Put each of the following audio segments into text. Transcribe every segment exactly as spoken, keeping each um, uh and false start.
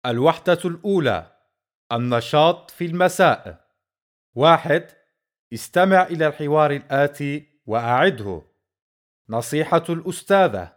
الوحدة الأولى: النشاط في المساء. واحد. استمع إلى الحوار الآتي وأعده. نصيحة الأستاذة: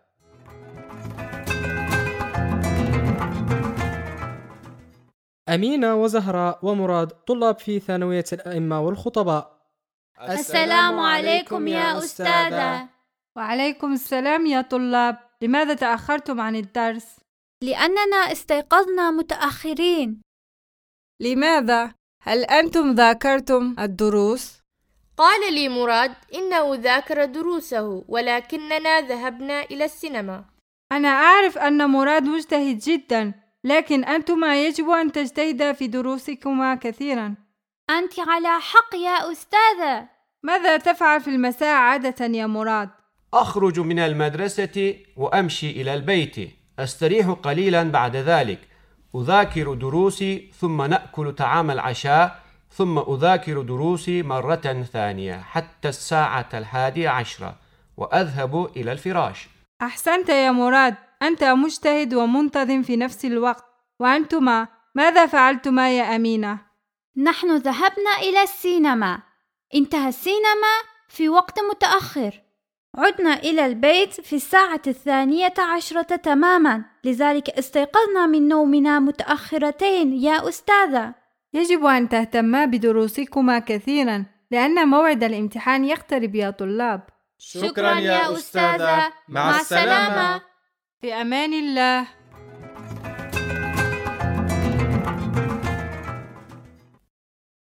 أمينة وزهراء ومراد طلاب في ثانوية الأئمة والخطباء. السلام عليكم يا أستاذة. وعليكم السلام يا طلاب. لماذا تأخرتم عن الدرس؟ لأننا استيقظنا متأخرين. لماذا؟ هل أنتم ذاكرتم الدروس؟ قال لي مراد إنه ذاكر دروسه، ولكننا ذهبنا إلى السينما. أنا أعرف أن مراد مجتهد جدا، لكن أنتما يجب أن تجتهدا في دروسكما كثيرا. أنت على حق يا أستاذة. ماذا تفعل في المساء عادة يا مراد؟ أخرج من المدرسة وأمشي إلى البيت، أستريح قليلا، بعد ذلك أذاكر دروسي، ثم نأكل طعام العشاء، ثم أذاكر دروسي مرة ثانية حتى الساعة الحادية عشرة، وأذهب إلى الفراش. أحسنت يا مراد، أنت مجتهد ومنتظم في نفس الوقت. وأنتما ماذا فعلتما يا أمينة؟ نحن ذهبنا إلى السينما. انتهى السينما في وقت متأخر. عدنا إلى البيت في الساعة الثانية عشرة تماما، لذلك استيقظنا من نومنا متأخرتين يا أستاذة. يجب أن تهتما بدروسكما كثيرا، لأن موعد الامتحان يقترب يا طلاب. شكرا يا أستاذة. مع السلامة. في أمان الله.